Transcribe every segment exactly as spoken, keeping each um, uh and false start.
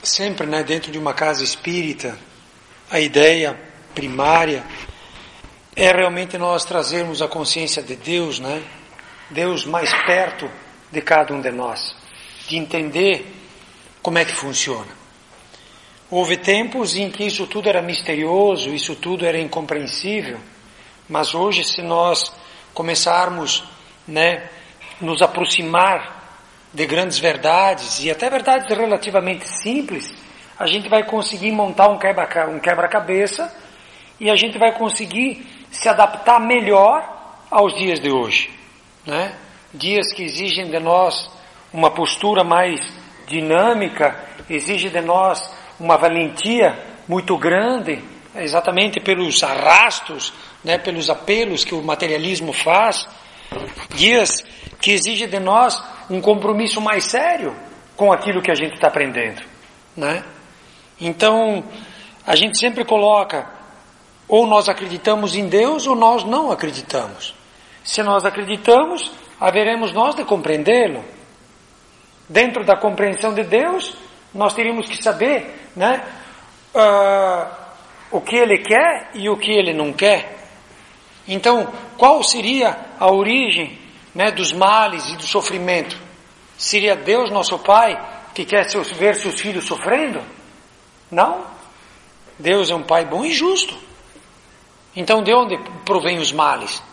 Sempre, né, dentro de uma casa espírita, a ideia primária é realmente nós trazermos a consciência de Deus, né? Deus mais perto de cada um de nós, de entender como é que funciona. Houve tempos em que isso tudo era misterioso, isso tudo era incompreensível, mas hoje, se nós começarmos, né, nos aproximar de grandes verdades, e até verdades relativamente simples, a gente vai conseguir montar um quebra, um quebra-cabeça e a gente vai conseguir se adaptar melhor aos dias de hoje, né? Dias que exigem de nós uma postura mais dinâmica, exigem de nós uma valentia muito grande, exatamente pelos arrastos, né, pelos apelos que o materialismo faz, dias que exigem de nós um compromisso mais sério com aquilo que a gente está aprendendo, né? Então, a gente sempre coloca, ou nós acreditamos em Deus, ou nós não acreditamos. Se nós acreditamos, haveremos nós de compreendê-lo. Dentro da compreensão de Deus, nós teríamos que saber, né, uh, o que Ele quer e o que Ele não quer. Então, qual seria a origem, né, dos males e do sofrimento? Seria Deus, nosso Pai, que quer seus, ver seus filhos sofrendo? Não. Deus é um Pai bom e justo. Então, de onde provém os males?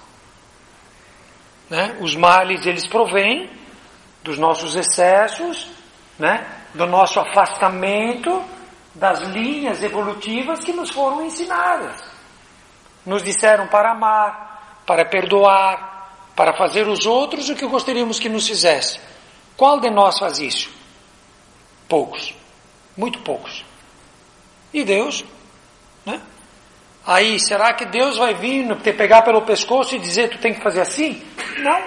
Né? Os males, eles provêm dos nossos excessos, né, do nosso afastamento das linhas evolutivas que nos foram ensinadas. Nos disseram para amar, para perdoar, para fazer os outros o que gostaríamos que nos fizesse. Qual de nós faz isso? Poucos. Muito poucos. E Deus? Né? Aí, será que Deus vai vir te pegar pelo pescoço e dizer tu tem que fazer assim? Não.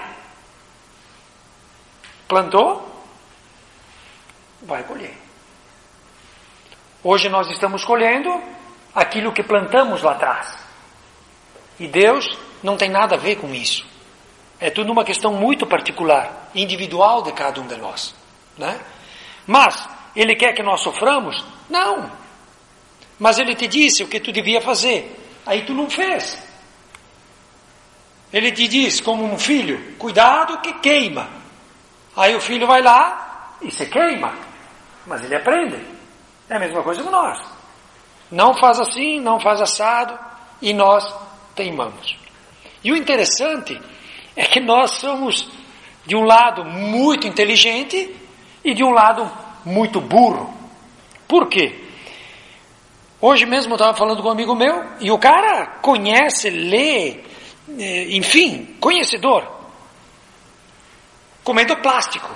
Plantou? Vai colher. Hoje nós estamos colhendo aquilo que plantamos lá atrás. E Deus não tem nada a ver com isso. É tudo uma questão muito particular, individual de cada um de nós, né? Mas, Ele quer que nós soframos? Não. Mas Ele te disse o que tu devia fazer. Aí tu não fez. Ele te diz, como um filho, cuidado que queima. Aí o filho vai lá e se queima. Mas ele aprende. É a mesma coisa que nós. Não faz assim, não faz assado, e nós teimamos. E o interessante é que nós somos, de um lado, muito inteligente e de um lado, muito burro. Por quê? Hoje mesmo eu estava falando com um amigo meu, e o cara conhece, lê, enfim, conhecedor. Comendo plástico.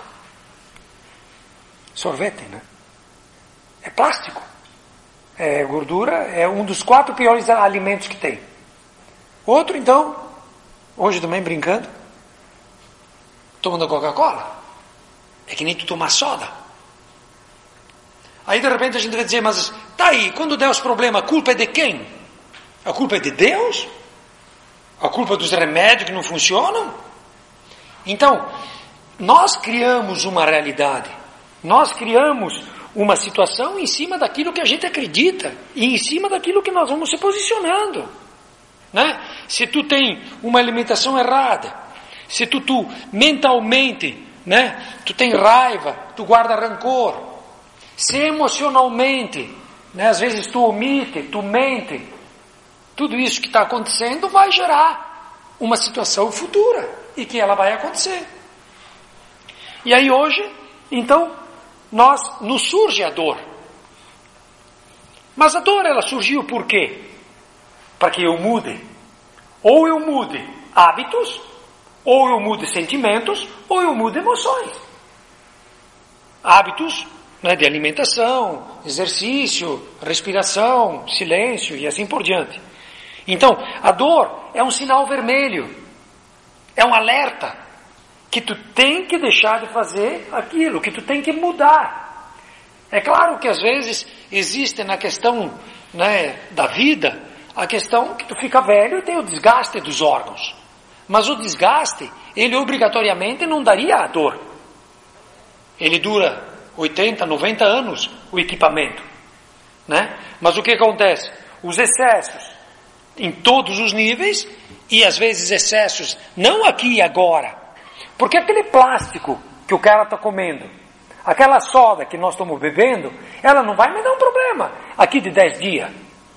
Sorvete, né? É plástico. É gordura, é um dos quatro piores alimentos que tem. Outro, então, hoje também brincando, tomando Coca-Cola. É que nem tu tomar soda. Aí de repente a gente vai dizer, mas tá aí, quando der os problemas, a culpa é de quem? A culpa é de Deus? A culpa é dos remédios que não funcionam? Então, nós criamos uma realidade. Nós criamos uma situação em cima daquilo que a gente acredita e em cima daquilo que nós vamos se posicionando. Né? Se tu tem uma alimentação errada, se tu, tu mentalmente, né, tu tem raiva, tu guarda rancor, se emocionalmente, né, às vezes tu omite, tu mente, tudo isso que está acontecendo vai gerar uma situação futura e que ela vai acontecer. E aí hoje, então, nós, nos surge a dor. Mas a dor, ela surgiu por quê? Para que eu mude. Ou eu mude hábitos, ou eu mude sentimentos, ou eu mude emoções. Hábitos, né, de alimentação, exercício, respiração, silêncio e assim por diante. Então, a dor é um sinal vermelho. É um alerta. Que tu tem que deixar de fazer aquilo, que tu tem que mudar. É claro que às vezes existe na questão, né, da vida, a questão que tu fica velho e tem o desgaste dos órgãos. Mas o desgaste, ele obrigatoriamente não daria a dor. Ele dura oitenta, noventa anos o equipamento, né? Mas o que acontece? Os excessos em todos os níveis, e às vezes excessos não aqui e agora, porque aquele plástico que o cara está comendo, aquela soda que nós estamos bebendo, ela não vai me dar um problema aqui de dez dias.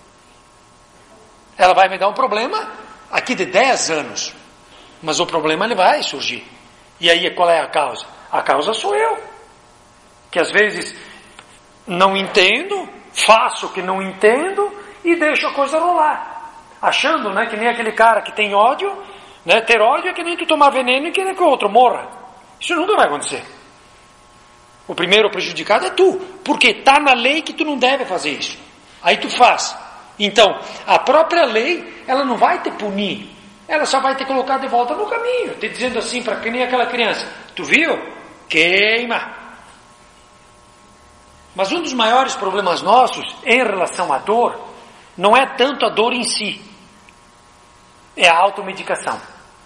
Ela vai me dar um problema aqui de dez anos. Mas o problema ele vai surgir. E aí qual é a causa? A causa sou eu. Que às vezes não entendo, faço o que não entendo e deixo a coisa rolar. Achando, né, que nem aquele cara que tem ódio, né, ter ódio é que nem tu tomar veneno e querer que o outro morra. Isso nunca vai acontecer. O primeiro prejudicado é tu, porque está na lei que tu não deve fazer isso. Aí tu faz. Então, a própria lei, ela não vai te punir, ela só vai te colocar de volta no caminho, te dizendo assim, para que nem aquela criança, tu viu? Queima. Mas um dos maiores problemas nossos em relação à dor, não é tanto a dor em si, é a automedicação.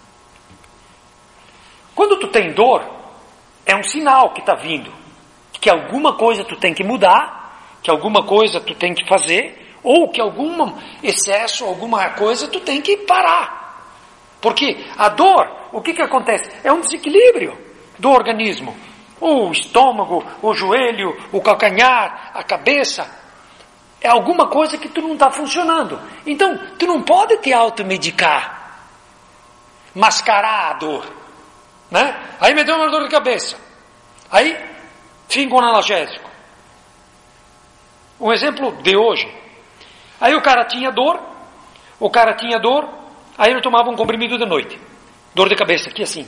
Quando tu tem dor, é um sinal que está vindo, que alguma coisa tu tem que mudar, que alguma coisa tu tem que fazer, ou que algum excesso, alguma coisa tu tem que parar. Porque a dor, o que que acontece? É um desequilíbrio do organismo. O estômago, o joelho, o calcanhar, a cabeça. É alguma coisa que tu não está funcionando. Então, tu não pode te automedicar. Mascarar a dor. Né? Aí me deu uma dor de cabeça. Aí, fico com analgésico. Um exemplo de hoje. Aí o cara tinha dor, o cara tinha dor, aí ele tomava um comprimido de noite. Dor de cabeça, aqui assim.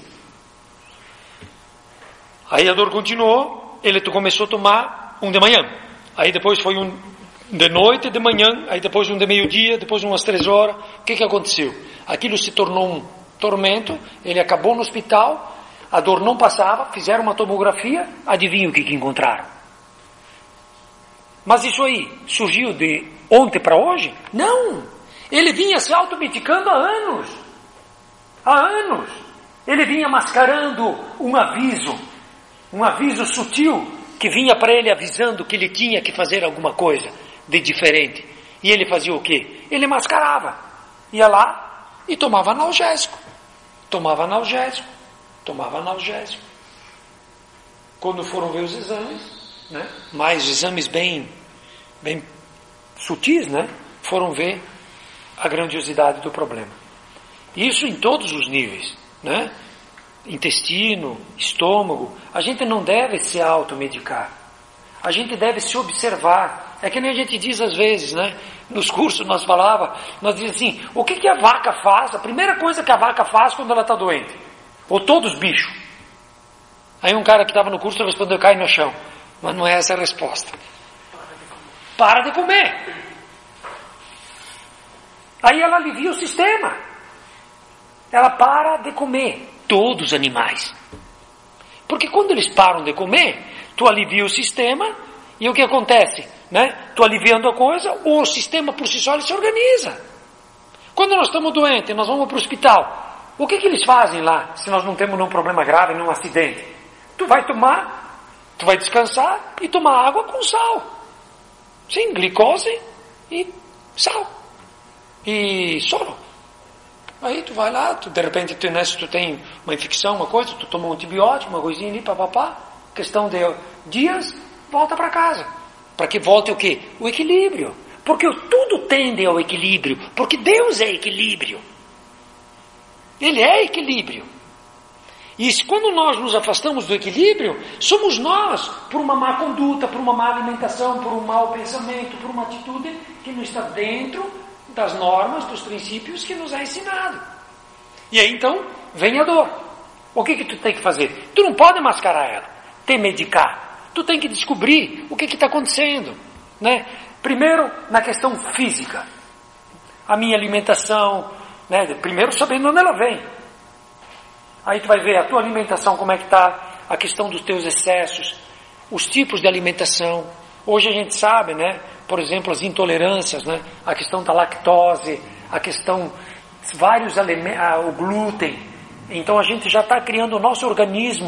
Aí a dor continuou, ele começou a tomar um de manhã. Aí depois foi um de noite, de manhã, aí depois um de meio-dia, depois umas três horas. O que que aconteceu? Aquilo se tornou um tormento, ele acabou no hospital, a dor não passava, fizeram uma tomografia, adivinha o que que encontraram? Mas isso aí surgiu de ontem para hoje? Não! Ele vinha se automedicando há anos. Há anos. Ele vinha mascarando um aviso, um aviso sutil, que vinha para ele avisando que ele tinha que fazer alguma coisa de diferente. E ele fazia o quê? Ele mascarava. Ia lá e tomava analgésico. Tomava analgésico. Tomava analgésico. Quando foram ver os exames, né? Mais exames bem, bem sutis, né? Foram ver a grandiosidade do problema. Isso em todos os níveis, né? Intestino, estômago. A gente não deve se automedicar. A gente deve se observar. É que nem a gente diz às vezes, né? Nos cursos nós falava, nós dizíamos assim, o que que a vaca faz? A primeira coisa que a vaca faz quando ela está doente? Ou todos os bichos? Aí um cara que estava no curso respondeu, cai no chão. Mas não é essa a resposta. Para de comer. Aí ela alivia o sistema. Ela para de comer. Todos os animais. Porque quando eles param de comer, tu alivia o sistema e o que acontece? Né? Tu aliviando a coisa, o sistema por si só ele se organiza. Quando nós estamos doentes, nós vamos para o hospital. O que que eles fazem lá, se nós não temos nenhum problema grave, nenhum acidente? Tu vai tomar... Tu vai descansar e tomar água com sal. Sim, glicose e sal. E soro. Aí tu vai lá, tu, de repente tu, né, se tu tem uma infecção, uma coisa, tu toma um antibiótico, uma coisinha ali, papapá. Questão de dias, volta para casa. Para que volte o quê? O equilíbrio. Porque tudo tende ao equilíbrio. Porque Deus é equilíbrio. Ele é equilíbrio. E quando nós nos afastamos do equilíbrio, somos nós, por uma má conduta, por uma má alimentação, por um mau pensamento, por uma atitude que não está dentro das normas, dos princípios que nos é ensinado. E aí então, vem a dor. O que que tu tem que fazer? Tu não pode mascarar ela, te medicar. Tu tem que descobrir o que que está acontecendo. Né? Primeiro, na questão física. A minha alimentação, né? Primeiro sabendo onde ela vem. Aí tu vai ver a tua alimentação, como é que está, a questão dos teus excessos, os tipos de alimentação. Hoje a gente sabe, né? Por exemplo, as intolerâncias, né? A questão da lactose, a questão, vários alimentos, o glúten. Então a gente já está criando o nosso organismo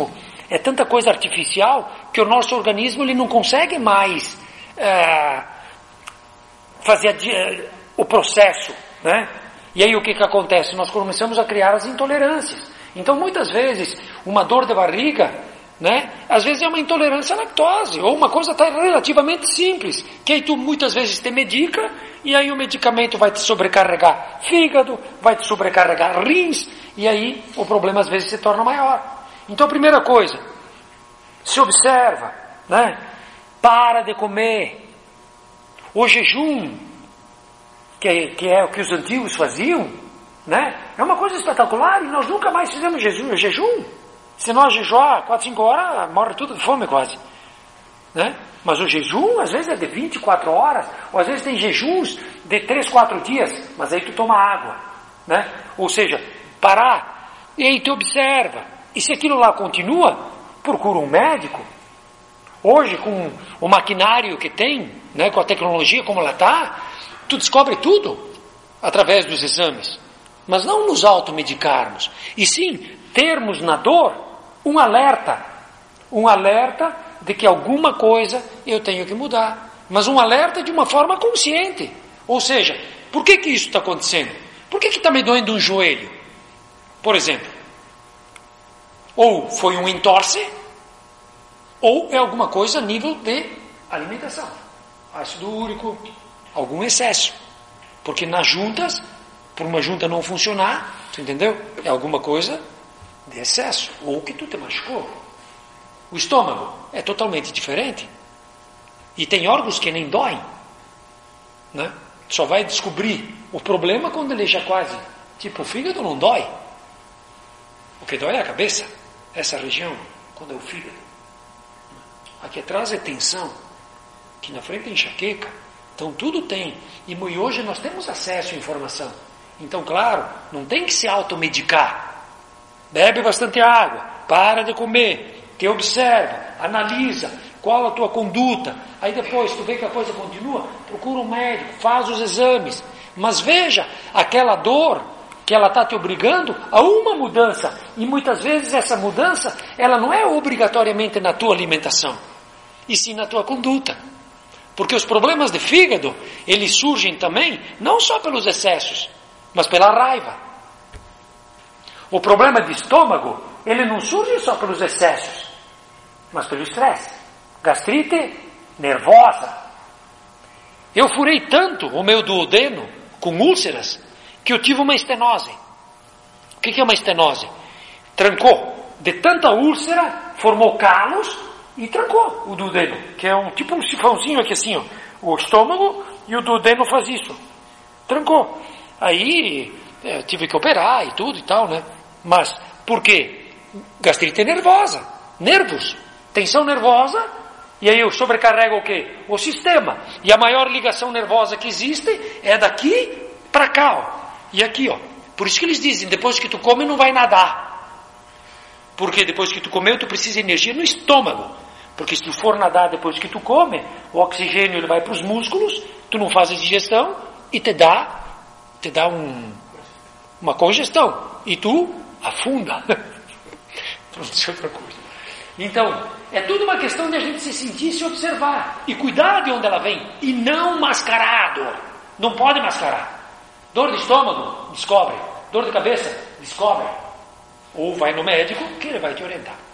é tanta coisa artificial que o nosso organismo ele não consegue mais é, fazer a, o processo, né? E aí o que que acontece? Nós começamos a criar as intolerâncias. Então muitas vezes uma dor de barriga, né? Às vezes é uma intolerância à lactose, ou uma coisa tá relativamente simples, que aí tu muitas vezes te medica, e aí o medicamento vai te sobrecarregar fígado, vai te sobrecarregar rins, e aí o problema às vezes se torna maior. Então a primeira coisa, se observa, né? Para de comer. O jejum, que é, que é o que os antigos faziam, né? É uma coisa espetacular, e nós nunca mais fizemos jejum. jejum. Se nós jejuar quatro, cinco horas, morre tudo de fome quase, né? Mas o jejum às vezes é de vinte e quatro horas, ou às vezes tem jejuns de três, quatro dias, mas aí tu toma água, né? Ou seja, parar, e aí tu observa, e se aquilo lá continua, procura um médico. Hoje com o maquinário que tem, né, com a tecnologia como ela está, tu descobre tudo através dos exames, mas não nos automedicarmos, e sim termos na dor um alerta, um alerta de que alguma coisa eu tenho que mudar, mas um alerta de uma forma consciente. Ou seja, por que que isso está acontecendo? Por que que está me doendo um joelho, por exemplo? Ou foi um entorse, ou é alguma coisa a nível de alimentação, ácido úrico, algum excesso, porque nas juntas, por uma junta não funcionar, você entendeu? É alguma coisa de excesso, ou que tu te machucou. O estômago é totalmente diferente, e tem órgãos que nem doem, né? Só vai descobrir o problema quando ele já quase, tipo, o fígado não dói, o que dói é a cabeça, essa região, quando é o fígado. Aqui atrás é tensão, aqui na frente é enxaqueca, então tudo tem, e hoje nós temos acesso à informação, então claro, não tem que se automedicar. Bebe bastante água, para de comer, te observa, analisa qual a tua conduta, aí depois tu vê que a coisa continua, procura um médico, faz os exames, mas veja aquela dor que ela está te obrigando a uma mudança, e muitas vezes essa mudança ela não é obrigatoriamente na tua alimentação, e sim na tua conduta, porque os problemas de fígado eles surgem também não só pelos excessos, mas pela raiva. O problema de estômago, ele não surge só pelos excessos, mas pelo estresse. Gastrite nervosa. Eu furei tanto o meu duodeno com úlceras que eu tive uma estenose. O que é uma estenose? Trancou. De tanta úlcera, formou calos e trancou o duodeno, que é um tipo um sifãozinho aqui assim, ó. O estômago e o duodeno faz isso. Trancou. Aí é, tive que operar e tudo e tal, né? Mas, por quê? Gastrite nervosa, nervos, tensão nervosa, e aí eu sobrecarrego o quê? O sistema. E a maior ligação nervosa que existe é daqui para cá, ó. E aqui, ó. Por isso que eles dizem, depois que tu come não vai nadar. Porque depois que tu comeu, tu precisa de energia no estômago. Porque se tu for nadar depois que tu come, o oxigênio ele vai para os músculos, tu não faz a digestão e te dá, te dá um, uma congestão. E tu afunda. Pronto, isso é outra coisa. Então, é tudo uma questão de a gente se sentir e se observar. E cuidar de onde ela vem. E não mascarar a dor. Não pode mascarar. Dor de estômago, descobre. Dor de cabeça, descobre. Ou vai no médico que ele vai te orientar.